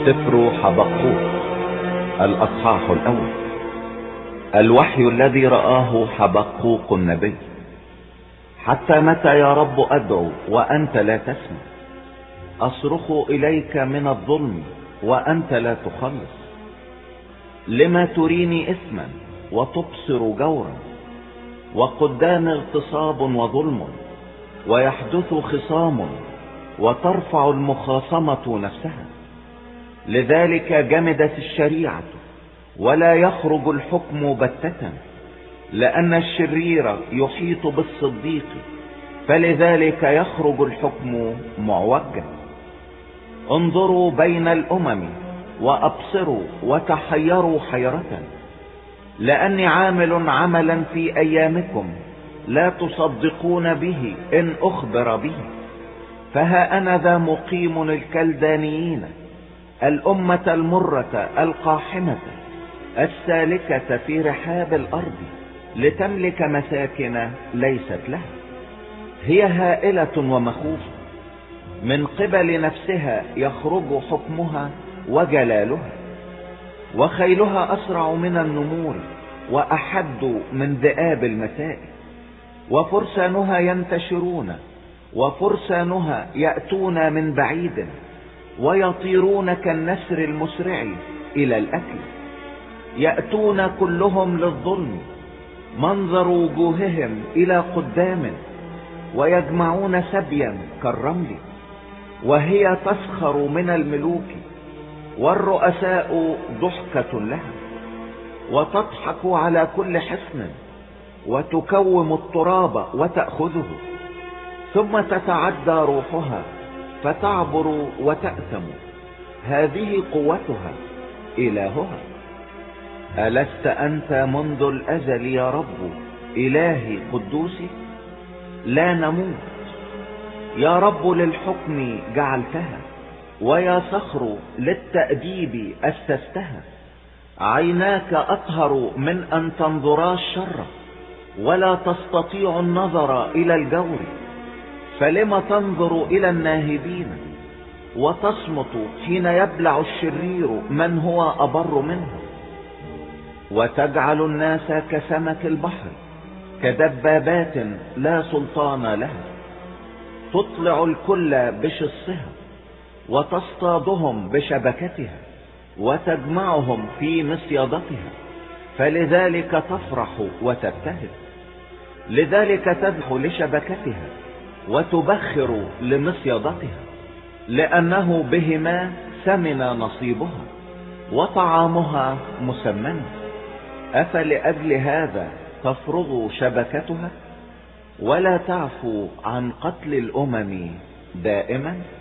سفر حبقوق الأصحاح الأول. الوحي الذي رآه حبقوق النبي. حتى متى يا رب أدعو وأنت لا تسمع؟ أصرخ إليك من الظلم وأنت لا تخلص. لما تريني إثما وتبصر جورا، وقدام اغتصاب وظلم، ويحدث خصام وترفع المخاصمة نفسها. لذلك جمدت الشريعة ولا يخرج الحكم بتة، لأن الشرير يحيط بالصديق، فلذلك يخرج الحكم معوجا. انظروا بين الأمم وأبصروا وتحيروا حيرة، لأني عامل عملا في أيامكم لا تصدقون به إن أخبر به. فها أنا ذا مقيم الكلدانيين، الأمة المرة القاحمة السالكة في رحاب الأرض، لتملك مساكن ليست لها. هي هائلة ومخوفة، من قبل نفسها يخرج حكمها وجلالها. وخيلها أسرع من النمور وأحد من ذئاب المساء. وفرسانها ينتشرون، وفرسانها يأتون من بعيد، ويطيرون كالنسر المسرع إلى الأكل. يأتون كلهم للظلم، منظر وجوههم إلى قدام، ويجمعون سبيا كالرمل. وهي تسخر من الملوك، والرؤساء ضحكة لها. وتضحك على كل حصن، وتكوم التراب وتأخذه. ثم تتعدى روحها فتعبر وتأثم. هذه قوتها إلهها. ألست أنت منذ الأزل يا رب إلهي قدوسي؟ لا نموت يا رب، للحكم جعلتها، ويا صخر للتأديب أسستها. عيناك أطهر من أن تنظرا الشر، ولا تستطيع النظر إلى الجور. فلما تنظر إلى الناهبين وتصمت حين يبلع الشرير من هو أبر منه؟ وتجعل الناس كسمك البحر، كدبابات لا سلطان لها. تطلع الكل بشصها، وتصطادهم بشبكتها، وتجمعهم في مصيدتها. فلذلك تفرح وتبتهج، لذلك تذبح لشبكتها وتبخر لمصيدتها، لأنه بهما سمن نصيبها وطعامها مسمن. أفلأجل هذا تفرغ شبكتها، ولا تعفو عن قتل الأمم دائما؟